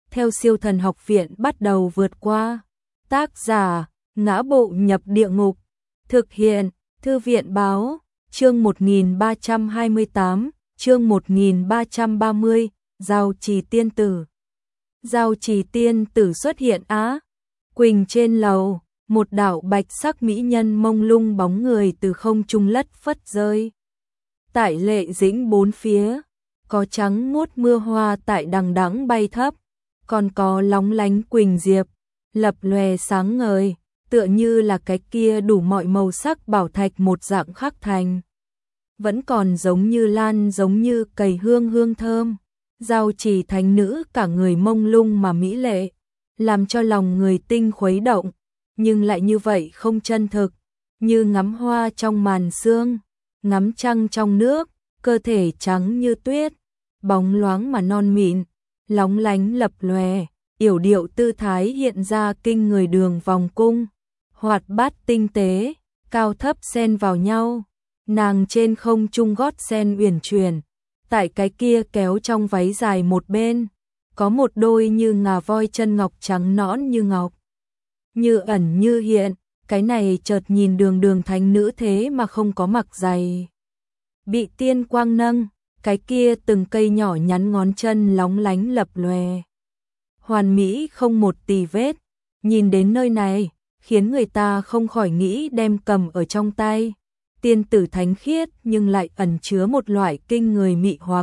theo Siêu Thần Học Viện bắt đầu vượt qua. Tác giả: Ngã Bộ Nhập Địa Ngục. Thực hiện: Thư viện báo. Chương 1328, chương 1330, Giao Trì Tiên Tử. Giao Trì Tiên Tử xuất hiện Á Quỳnh trên lầu, một đạo bạch sắc mỹ nhân mông lung bóng người từ không trung lất phất rơi. Tại lệ dĩnh bốn phía, có trắng muốt mưa hoa tại đằng đẵng bay thấp, còn có lóng lánh quỳnh diệp, lập lòe sáng ngời, tựa như là cái kia đủ mọi màu sắc bảo thạch một dạng khắc thành. Vẫn còn giống như lan, giống như cầy hương thơm. Giao Trì thánh nữ cả người mông lung mà mỹ lệ, làm cho lòng người tinh khuấy động, nhưng lại như vậy không chân thực, như ngắm hoa trong màn sương, ngắm trăng trong nước, cơ thể trắng như tuyết, bóng loáng mà non mịn, lóng lánh lập lòe, yểu điệu tư thái hiện ra kinh người đường vòng cung, hoạt bát tinh tế, cao thấp xen vào nhau, nàng trên không trung gót sen uyển chuyển, tại cái kia kéo trong váy dài một bên, có một đôi như ngà voi chân ngọc trắng nõn như ngọc, như ẩn như hiện, cái này chợt nhìn đường thánh nữ thế mà không có mặc giày. Bị tiên quang nâng, cái kia từng cây nhỏ nhắn ngón chân lóng lánh lập lòe. Hoàn mỹ không một tì vết, nhìn đến nơi này, khiến người ta không khỏi nghĩ đem cầm ở trong tay. Tiên tử thánh khiết nhưng lại ẩn chứa một loại kinh người mị hoặc,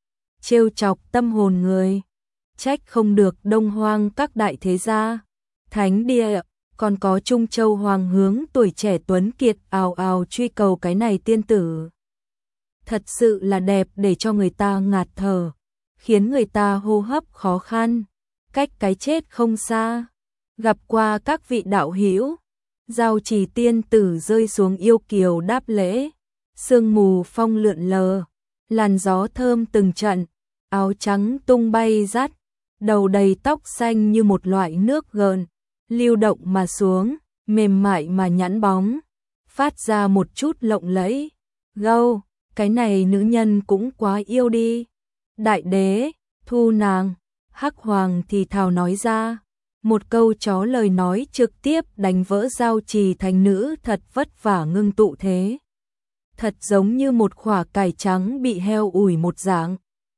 trêu chọc tâm hồn người. Trách không được Đông Hoang các đại thế gia, thánh địa, còn có Trung Châu Hoàng hướng tuổi trẻ tuấn kiệt ào ào truy cầu cái này tiên tử. Thật sự là đẹp để cho người ta ngạt thở, khiến người ta hô hấp khó khăn, cách cái chết không xa. Gặp qua các vị đạo hữu, Giao Trì tiên tử rơi xuống yêu kiều đáp lễ, sương mù phong lượn lờ, làn gió thơm từng trận, áo trắng tung bay dắt, đầu đầy tóc xanh như một loại nước gợn, lưu động mà xuống, mềm mại mà nhẵn bóng, phát ra một chút lộng lẫy. Gâu, cái này nữ nhân cũng quá yêu đi. Đại đế, thu nàng. Hắc Hoàng thì thào nói ra. Một câu chó lời nói trực tiếp đánh vỡ Giao Trì thánh nữ thật vất vả ngưng tụ thế. Thật giống như một quả cải trắng bị heo ủi một dạng.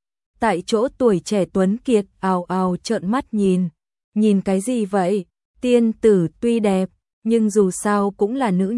Tại chỗ tuổi trẻ tuấn kiệt ào ào trợn mắt nhìn cái gì vậy? Tiên tử tuy đẹp, nhưng dù sao cũng là nữ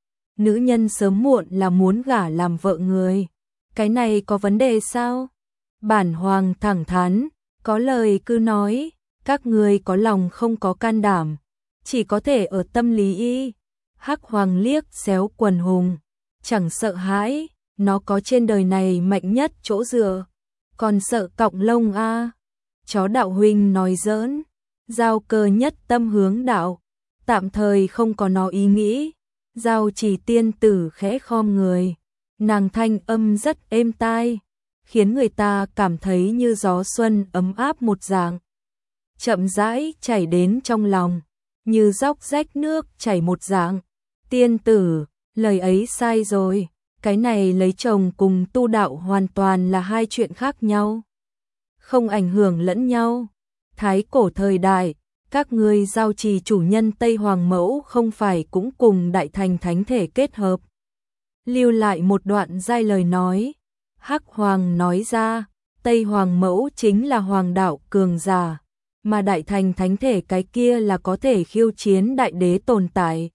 nhân sớm muộn là muốn gả làm vợ người. Cái này có vấn đề sao? Bản hoàng thẳng thắn, có lời cứ nói, các người có lòng không có can đảm, chỉ có thể ở tâm lý y. Hắc Hoàng liếc xéo quần hùng, chẳng sợ hãi, nó có trên đời này mạnh nhất chỗ dựa, còn sợ cọng lông a. Chó đạo huynh nói giỡn, Giao Cơ nhất tâm hướng đạo, tạm thời không có nó ý nghĩ. Giao Trì tiên tử khẽ khom người, nàng thanh âm rất êm tai, khiến người ta cảm thấy như gió xuân ấm áp một dạng, chậm rãi chảy đến trong lòng, như dốc rách nước chảy một dạng. Tiên tử, lời ấy sai rồi, cái này lấy chồng cùng tu đạo hoàn toàn là hai chuyện khác nhau, không ảnh hưởng lẫn nhau. Thái cổ thời đại, các ngươi Giao Trì chủ nhân Tây Hoàng Mẫu không phải cũng cùng Đại Thành Thánh Thể kết hợp. Lưu lại một đoạn giai lời nói, Hắc Hoàng nói ra, Tây Hoàng Mẫu chính là hoàng đạo cường giả, mà Đại Thành Thánh Thể cái kia là có thể khiêu chiến đại đế tồn tại.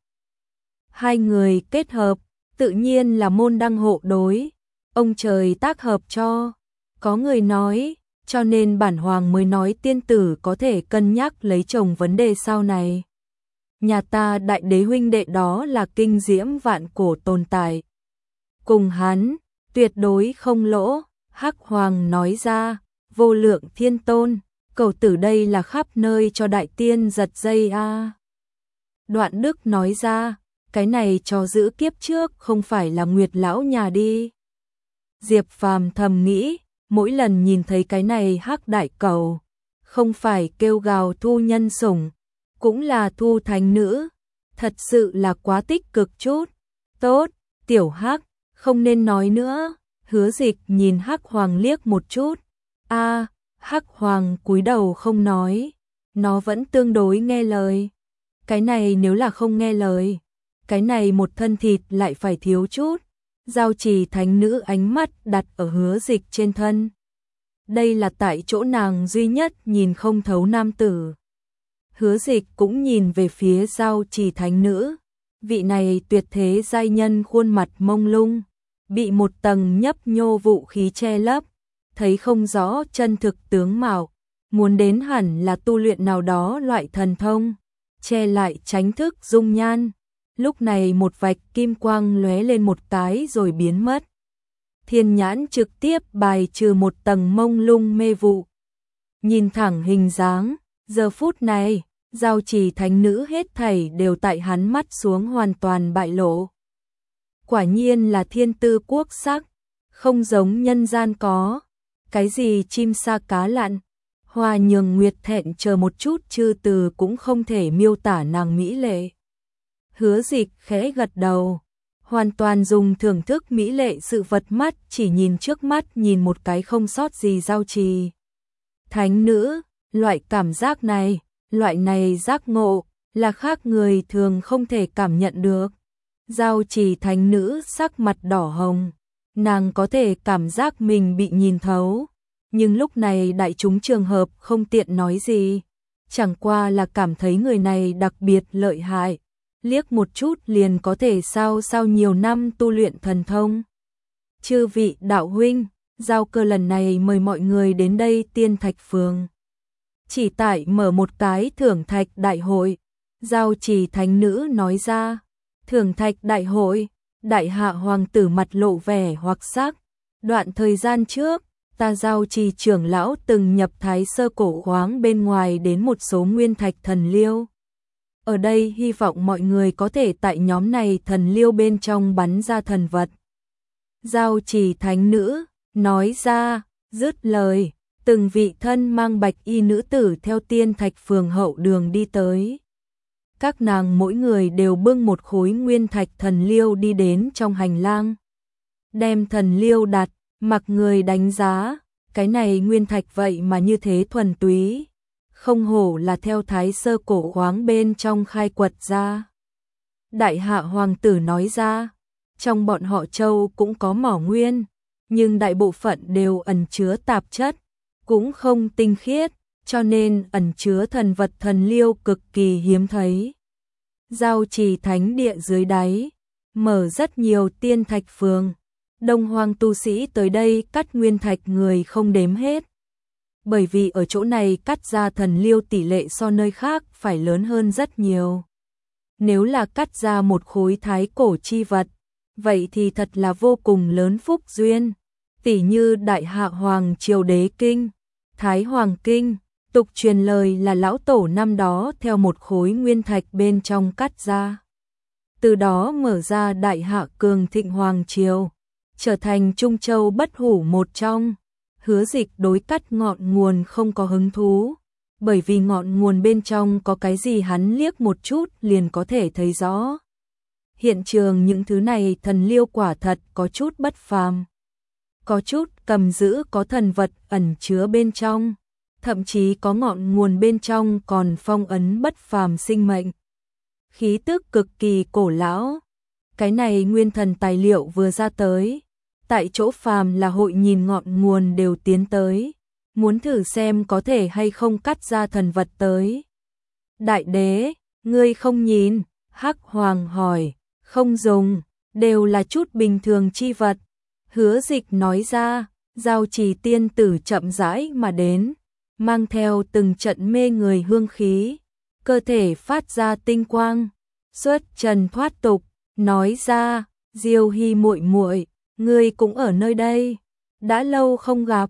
Hai người kết hợp, tự nhiên là môn đăng hộ đối, ông trời tác hợp cho. Có người nói, cho nên bản hoàng mới nói tiên tử có thể cân nhắc lấy chồng vấn đề sau này. Nhà ta đại đế huynh đệ đó là kinh diễm vạn cổ tồn tại. Cùng hắn, tuyệt đối không lỗ. Hắc Hoàng nói ra, vô lượng thiên tôn, cầu tử đây là khắp nơi cho đại tiên giật dây a. Đoạn Đức nói ra, cái này cho giữ kiếp trước không phải là Nguyệt lão nhà đi. Diệp Phàm thầm nghĩ, mỗi lần nhìn thấy cái này Hắc đại cầu, không phải kêu gào thu nhân sủng, cũng là thu thánh nữ, thật sự là quá tích cực chút. Tốt, tiểu Hắc, không nên nói nữa. Hứa Dịch nhìn Hắc Hoàng liếc một chút. A, Hắc Hoàng cúi đầu không nói, nó vẫn tương đối nghe lời. Cái này nếu là không nghe lời, cái này một thân thịt lại phải thiếu chút. Giao Trì thánh nữ ánh mắt đặt ở Hứa Dịch trên thân. Đây là tại chỗ nàng duy nhất nhìn không thấu nam tử. Hứa Dịch cũng nhìn về phía Giao Trì thánh nữ. Vị này tuyệt thế giai nhân khuôn mặt mông lung, bị một tầng nhấp nhô vũ khí che lấp, thấy không rõ chân thực tướng mạo, muốn đến hẳn là tu luyện nào đó loại thần thông, che lại tránh thức dung nhan. Lúc này một vạch kim quang lóe lên một cái rồi biến mất. Thiên nhãn trực tiếp bài trừ một tầng mông lung mê vụ. Nhìn thẳng hình dáng, giờ phút này, Giao Trì thánh nữ hết thảy đều tại hắn mắt xuống hoàn toàn bại lộ. Quả nhiên là thiên tư quốc sắc, không giống nhân gian có. Cái gì chim sa cá lặn, Hoa Nhường Nguyệt thẹn chờ một chút chư từ cũng không thể miêu tả nàng mỹ lệ. Hứa Dịch khẽ gật đầu, hoàn toàn dùng thưởng thức mỹ lệ sự vật mắt, chỉ nhìn trước mắt nhìn một cái không sót gì. Giao Trì thánh nữ, loại cảm giác này, loại này giác ngộ, là khác người thường không thể cảm nhận được. Giao Trì thánh nữ sắc mặt đỏ hồng, nàng có thể cảm giác mình bị nhìn thấu, nhưng lúc này đại chúng trường hợp không tiện nói gì, chẳng qua là cảm thấy người này đặc biệt lợi hại, liếc một chút liền có thể sau nhiều năm tu luyện thần thông. Chư vị đạo huynh, Giao Cơ lần này mời mọi người đến đây Tiên Thạch Phường. Chỉ tại mở một cái thưởng thạch đại hội. Giao Trì thánh nữ nói ra. Thưởng thạch đại hội, đại hạ hoàng tử mặt lộ vẻ hoặc sắc. Đoạn thời gian trước, ta Giao Trì trưởng lão từng nhập thái sơ cổ khoáng bên ngoài đến một số nguyên thạch thần liêu. Ở đây hy vọng mọi người có thể tại nhóm này thần liêu bên trong bắn ra thần vật. Giao Trì thánh nữ nói ra, dứt lời, từng vị thân mang bạch y nữ tử theo Tiên Thạch Phường hậu đường đi tới. Các nàng mỗi người đều bưng một khối nguyên thạch thần liêu đi đến trong hành lang. Đem thần liêu đặt, mặc người đánh giá, cái này nguyên thạch vậy mà như thế thuần túy. Không hổ là theo thái sơ cổ khoáng bên trong khai quật ra. Đại hạ hoàng tử nói ra, trong bọn họ châu cũng có mỏ nguyên, nhưng đại bộ phận đều ẩn chứa tạp chất, cũng không tinh khiết, cho nên ẩn chứa thần vật thần liêu cực kỳ hiếm thấy. Giao Trì thánh địa dưới đáy, mở rất nhiều Tiên Thạch Phường, Đông Hoang tu sĩ tới đây cắt nguyên thạch người không đếm hết. Bởi vì ở chỗ này cắt ra thần liêu tỷ lệ so nơi khác phải lớn hơn rất nhiều. Nếu là cắt ra một khối thái cổ chi vật, vậy thì thật là vô cùng lớn phúc duyên. Tỷ như Đại Hạ Hoàng Triều Đế Kinh, Thái Hoàng Kinh, tục truyền lời là lão tổ năm đó theo một khối nguyên thạch bên trong cắt ra. Từ đó mở ra Đại Hạ Cường Thịnh Hoàng Triều, trở thành Trung Châu bất hủ một trong. Hứa Dịch đối cắt ngọn nguồn không có hứng thú, bởi vì ngọn nguồn bên trong có cái gì hắn liếc một chút liền có thể thấy rõ. Hiện trường những thứ này thần liêu quả thật có chút bất phàm. Có chút cầm giữ có thần vật ẩn chứa bên trong, thậm chí có ngọn nguồn bên trong còn phong ấn bất phàm sinh mệnh. Khí tức cực kỳ cổ lão. Cái này nguyên thần tài liệu vừa ra tới, tại chỗ phàm là hội nhìn ngọn nguồn đều tiến tới, muốn thử xem có thể hay không cắt ra thần vật tới. Đại đế, ngươi không nhìn? Hắc Hoàng hỏi. Không dùng, đều là chút bình thường chi vật. Hứa Dịch nói ra. Giao Trì tiên tử chậm rãi mà đến, mang theo từng trận mê người hương khí, cơ thể phát ra tinh quang, xuất trần thoát tục, nói ra, Diêu Hy muội muội, ngươi cũng ở nơi đây, đã lâu không gặp.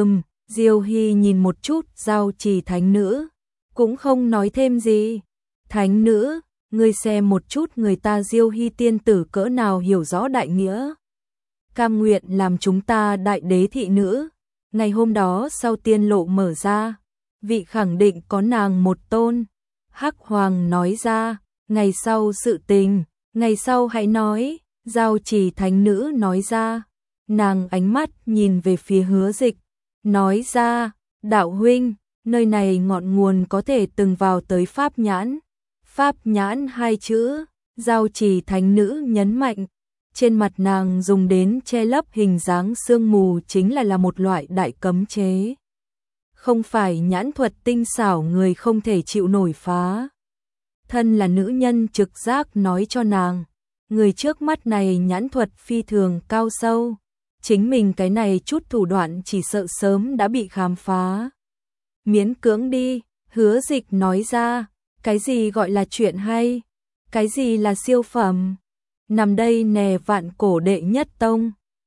Diêu Hy nhìn một chút Giao Trì thánh nữ, cũng không nói thêm gì. Thánh nữ, ngươi xem một chút người ta Diêu Hy tiên tử cỡ nào hiểu rõ đại nghĩa. Cam nguyện làm chúng ta đại đế thị nữ. Ngày hôm đó sau tiên lộ mở ra, vị khẳng định có nàng một tôn. Hắc Hoàng nói ra, ngày sau sự tình, ngày sau hãy nói. Giao Trì thánh nữ nói ra, nàng ánh mắt nhìn về phía Hứa Dịch, nói ra, Đạo huynh, nơi này ngọn nguồn có thể từng vào tới pháp nhãn. Pháp nhãn hai chữ, Giao Chỉ thánh nữ nhấn mạnh. Trên mặt nàng dùng đến che lấp hình dáng sương mù chính là một loại đại cấm chế. Không phải nhãn thuật tinh xảo người không thể chịu nổi phá. Thân là nữ nhân trực giác nói cho nàng, người trước mắt này nhãn thuật phi thường cao sâu. Chính mình cái này chút thủ đoạn chỉ sợ sớm đã bị khám phá. Miễn cưỡng đi, Hứa Dịch nói ra, cái gì gọi là chuyện hay, cái gì là siêu phẩm. Nằm đây nè Vạn Cổ đệ nhất tông,